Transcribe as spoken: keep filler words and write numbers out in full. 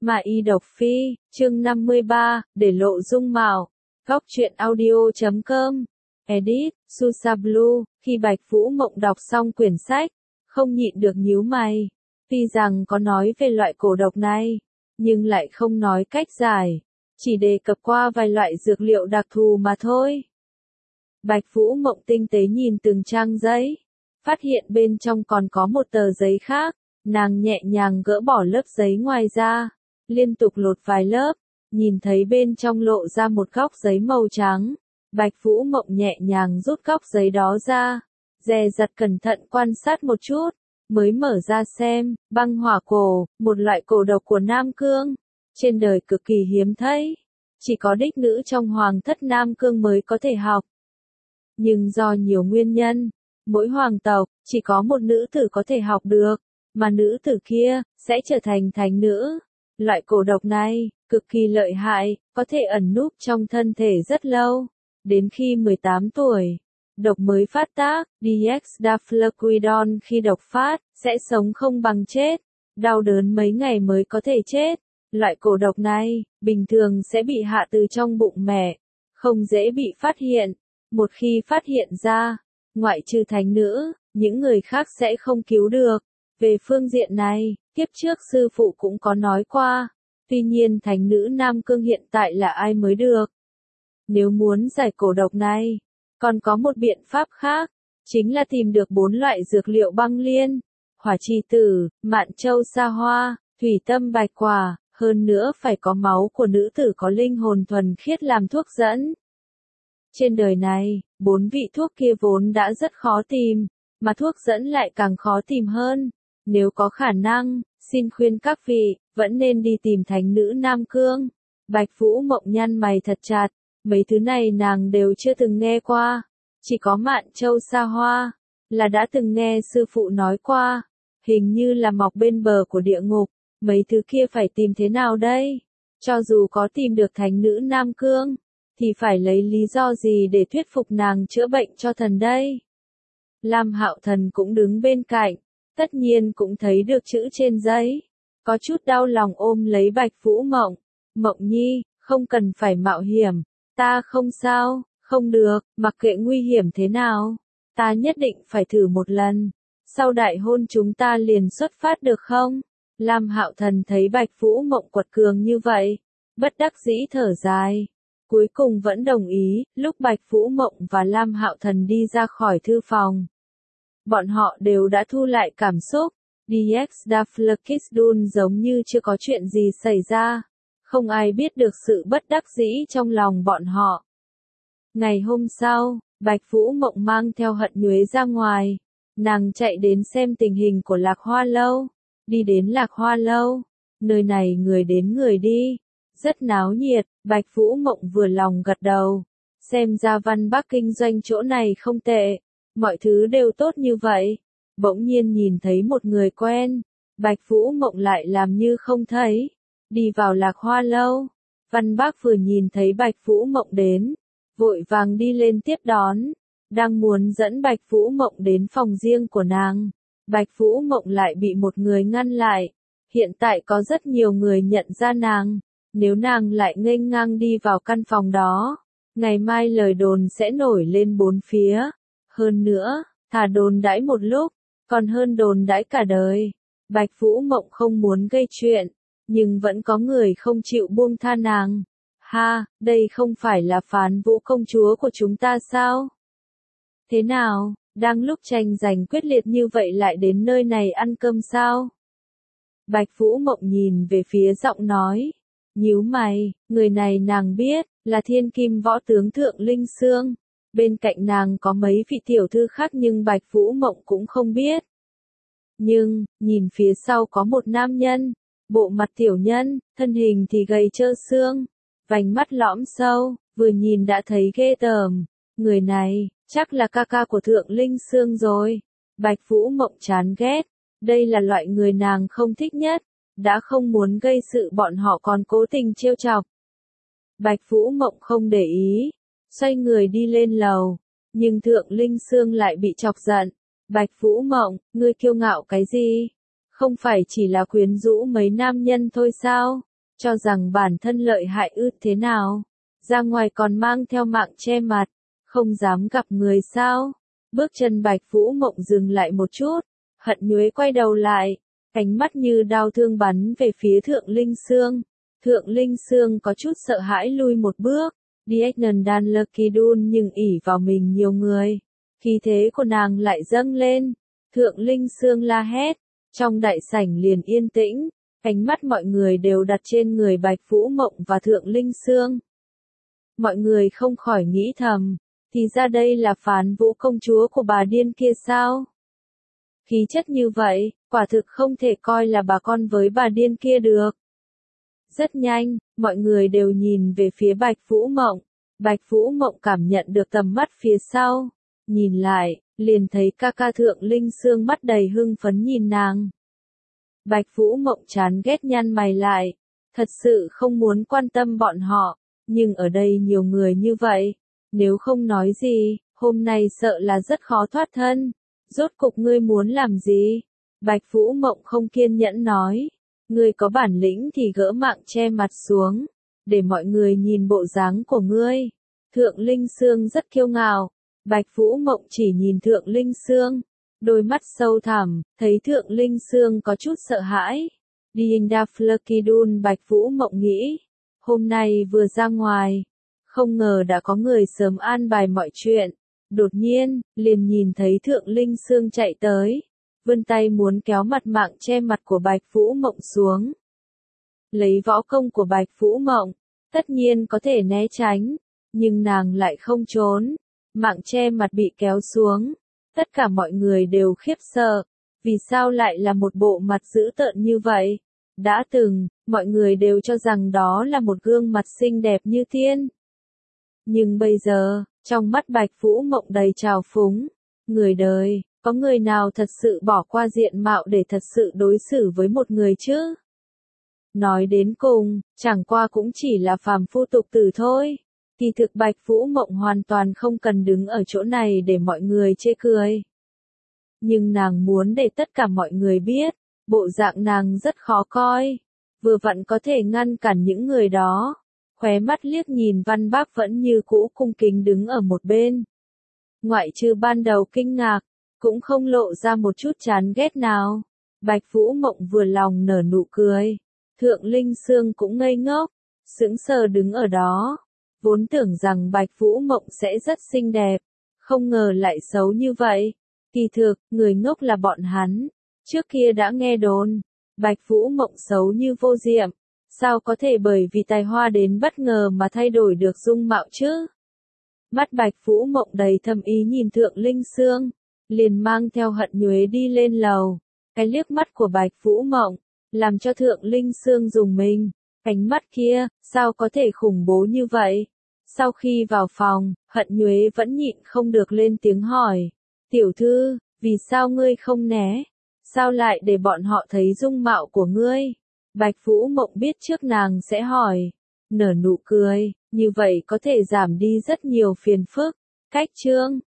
Mà y độc phi, chương năm mươi ba, để lộ dung mạo. Góc truyện audio chấm com. Edit, Susa Blue, khi Bạch Vũ Mộng đọc xong quyển sách, không nhịn được nhíu mày. Tuy rằng có nói về loại cổ độc này, nhưng lại không nói cách giải, chỉ đề cập qua vài loại dược liệu đặc thù mà thôi. Bạch Vũ Mộng tinh tế nhìn từng trang giấy, phát hiện bên trong còn có một tờ giấy khác, nàng nhẹ nhàng gỡ bỏ lớp giấy ngoài ra, liên tục lột vài lớp, nhìn thấy bên trong lộ ra một góc giấy màu trắng. Bạch Vũ Mộng nhẹ nhàng rút góc giấy đó ra, dè dặt cẩn thận quan sát một chút, mới mở ra xem. Băng hỏa cổ, một loại cổ độc của Nam Cương, trên đời cực kỳ hiếm thấy, chỉ có đích nữ trong hoàng thất Nam Cương mới có thể học. Nhưng do nhiều nguyên nhân, mỗi hoàng tộc chỉ có một nữ tử có thể học được, mà nữ tử kia sẽ trở thành thánh nữ. Loại cổ độc này cực kỳ lợi hại, có thể ẩn núp trong thân thể rất lâu. Đến khi mười tám tuổi, độc mới phát tác, Dexdaflaquidon khi độc phát, sẽ sống không bằng chết, đau đớn mấy ngày mới có thể chết. Loại cổ độc này, bình thường sẽ bị hạ từ trong bụng mẹ, không dễ bị phát hiện. Một khi phát hiện ra, ngoại trừ thánh nữ, những người khác sẽ không cứu được. Về phương diện này, kiếp trước sư phụ cũng có nói qua, tuy nhiên thánh nữ Nam Cương hiện tại là ai mới được. Nếu muốn giải cổ độc này, còn có một biện pháp khác, chính là tìm được bốn loại dược liệu băng liên, hỏa trì tử, mạn châu sa hoa, thủy tâm bạch quả, hơn nữa phải có máu của nữ tử có linh hồn thuần khiết làm thuốc dẫn. Trên đời này, bốn vị thuốc kia vốn đã rất khó tìm, mà thuốc dẫn lại càng khó tìm hơn. Nếu có khả năng, xin khuyên các vị, vẫn nên đi tìm thánh nữ Nam Cương. Bạch Vũ Mộng nhăn mày thật chặt, mấy thứ này nàng đều chưa từng nghe qua. Chỉ có mạn châu sa hoa, là đã từng nghe sư phụ nói qua, hình như là mọc bên bờ của địa ngục. Mấy thứ kia phải tìm thế nào đây? Cho dù có tìm được thánh nữ Nam Cương, thì phải lấy lý do gì để thuyết phục nàng chữa bệnh cho thần đây? Lam Hạo Thần cũng đứng bên cạnh, tất nhiên cũng thấy được chữ trên giấy, có chút đau lòng ôm lấy Bạch Vũ Mộng. Mộng nhi, không cần phải mạo hiểm, ta không sao, không được, mặc kệ nguy hiểm thế nào, ta nhất định phải thử một lần, sau đại hôn chúng ta liền xuất phát được không? Lam Hạo Thần thấy Bạch Vũ Mộng quật cường như vậy, bất đắc dĩ thở dài, cuối cùng vẫn đồng ý. Lúc Bạch Vũ Mộng và Lam Hạo Thần đi ra khỏi thư phòng, bọn họ đều đã thu lại cảm xúc. Dexdaflaquidon giống như chưa có chuyện gì xảy ra, không ai biết được sự bất đắc dĩ trong lòng bọn họ. Ngày hôm sau, Bạch Vũ Mộng mang theo Hận Nhuế ra ngoài, nàng chạy đến xem tình hình của Lạc Hoa Lâu. Đi đến Lạc Hoa Lâu, nơi này người đến người đi, rất náo nhiệt. Bạch Vũ Mộng vừa lòng gật đầu, xem ra Văn Bắc kinh doanh chỗ này không tệ, mọi thứ đều tốt như vậy. Bỗng nhiên nhìn thấy một người quen, Bạch Vũ Mộng lại làm như không thấy, đi vào Lạc Hoa Lâu. Văn Bắc vừa nhìn thấy Bạch Vũ Mộng đến, vội vàng đi lên tiếp đón, đang muốn dẫn Bạch Vũ Mộng đến phòng riêng của nàng. Bạch Vũ Mộng lại bị một người ngăn lại. Hiện tại có rất nhiều người nhận ra nàng, nếu nàng lại nghênh ngang đi vào căn phòng đó, ngày mai lời đồn sẽ nổi lên bốn phía. Hơn nữa, thà đồn đãi một lúc, còn hơn đồn đãi cả đời. Bạch Vũ Mộng không muốn gây chuyện, nhưng vẫn có người không chịu buông tha nàng. Ha, đây không phải là Phán Vũ công chúa của chúng ta sao? Thế nào, đang lúc tranh giành quyết liệt như vậy lại đến nơi này ăn cơm sao? Bạch Vũ Mộng nhìn về phía giọng nói, nhíu mày, người này nàng biết, là thiên kim võ tướng Thượng Linh Xương. Bên cạnh nàng có mấy vị tiểu thư khác nhưng Bạch Vũ Mộng cũng không biết. Nhưng, nhìn phía sau có một nam nhân, bộ mặt tiểu nhân, thân hình thì gầy trơ xương, vành mắt lõm sâu, vừa nhìn đã thấy ghê tởm. Người này, chắc là ca ca của Thượng Linh Xương rồi. Bạch Vũ Mộng chán ghét, đây là loại người nàng không thích nhất, đã không muốn gây sự bọn họ còn cố tình trêu chọc. Bạch Vũ Mộng không để ý, xoay người đi lên lầu, nhưng Thượng Linh Xương lại bị chọc giận. Bạch Vũ Mộng, ngươi kiêu ngạo cái gì? Không phải chỉ là quyến rũ mấy nam nhân thôi sao? cho rằng bản thân lợi hại ư thế nào? Ra ngoài còn mang theo mạng che mặt, không dám gặp người sao? Bước chân Bạch Vũ Mộng dừng lại một chút, Hận Nhuế quay đầu lại, cánh mắt như đao thương bắn về phía Thượng Linh Sương. Thượng Linh Sương có chút sợ hãi lui một bước, Diegnan Dan Lucky Dun nhưng ỷ vào mình nhiều người. Khí thế của nàng lại dâng lên, Thượng Linh Sương la hét, trong đại sảnh liền yên tĩnh, ánh mắt mọi người đều đặt trên người Bạch Vũ Mộng và Thượng Linh Sương. Mọi người không khỏi nghĩ thầm, thì ra đây là Phán Vũ công chúa của bà điên kia sao? Khí chất như vậy, quả thực không thể coi là bà con với bà điên kia được. Rất nhanh, mọi người đều nhìn về phía Bạch Vũ Mộng. Bạch Vũ Mộng cảm nhận được tầm mắt phía sau. Nhìn lại, liền thấy ca ca Thượng Linh Sương mắt đầy hưng phấn nhìn nàng. Bạch Vũ Mộng chán ghét nhăn mày lại. Thật sự không muốn quan tâm bọn họ. Nhưng ở đây nhiều người như vậy. Nếu không nói gì, hôm nay sợ là rất khó thoát thân. Rốt cục ngươi muốn làm gì? Bạch Vũ Mộng không kiên nhẫn nói. Ngươi có bản lĩnh thì gỡ mạng che mặt xuống, để mọi người nhìn bộ dáng của ngươi. Thượng Linh Sương rất kiêu ngạo. Bạch Vũ Mộng chỉ nhìn Thượng Linh Sương, đôi mắt sâu thẳm, thấy Thượng Linh Sương có chút sợ hãi. Diegnan Lucky Dun Bạch Vũ Mộng nghĩ, hôm nay vừa ra ngoài, không ngờ đã có người sớm an bài mọi chuyện. Đột nhiên, liền nhìn thấy Thượng Linh Sương chạy tới, vươn tay muốn kéo mặt mạng che mặt của Bạch Vũ Mộng xuống. Lấy võ công của Bạch Vũ Mộng, tất nhiên có thể né tránh, nhưng nàng lại không trốn. Mạng che mặt bị kéo xuống, tất cả mọi người đều khiếp sợ, vì sao lại là một bộ mặt dữ tợn như vậy? Đã từng, mọi người đều cho rằng đó là một gương mặt xinh đẹp như tiên. Nhưng bây giờ, trong mắt Bạch Vũ Mộng đầy trào phúng, người đời, có người nào thật sự bỏ qua diện mạo để thật sự đối xử với một người chứ? Nói đến cùng, chẳng qua cũng chỉ là phàm phu tục tử thôi. Kỳ thực Bạch Vũ Mộng hoàn toàn không cần đứng ở chỗ này để mọi người chê cười. Nhưng nàng muốn để tất cả mọi người biết, bộ dạng nàng rất khó coi. Vừa vặn có thể ngăn cản những người đó. Khóe mắt liếc nhìn Văn Bác vẫn như cũ cung kính đứng ở một bên. Ngoại trừ ban đầu kinh ngạc, cũng không lộ ra một chút chán ghét nào. Bạch Vũ Mộng vừa lòng nở nụ cười. Thượng Linh Sương cũng ngây ngốc, sững sờ đứng ở đó. Vốn tưởng rằng Bạch Vũ Mộng sẽ rất xinh đẹp, không ngờ lại xấu như vậy. Kỳ thực, người ngốc là bọn hắn. Trước kia đã nghe đồn, Bạch Vũ Mộng xấu như vô diệm. Sao có thể bởi vì tài hoa đến bất ngờ mà thay đổi được dung mạo chứ? Mắt Bạch Vũ Mộng đầy thâm ý nhìn Thượng Linh Sương, liền mang theo Hận Nhuế đi lên lầu. Cái liếc mắt của Bạch Vũ Mộng, làm cho Thượng Linh Sương rùng mình. Ánh mắt kia, sao có thể khủng bố như vậy? Sau khi vào phòng, Hận Nhuế vẫn nhịn không được lên tiếng hỏi. Tiểu thư, vì sao ngươi không né? Sao lại để bọn họ thấy dung mạo của ngươi? Bạch Vũ Mộng biết trước nàng sẽ hỏi. Nở nụ cười, như vậy có thể giảm đi rất nhiều phiền phức. Cách chương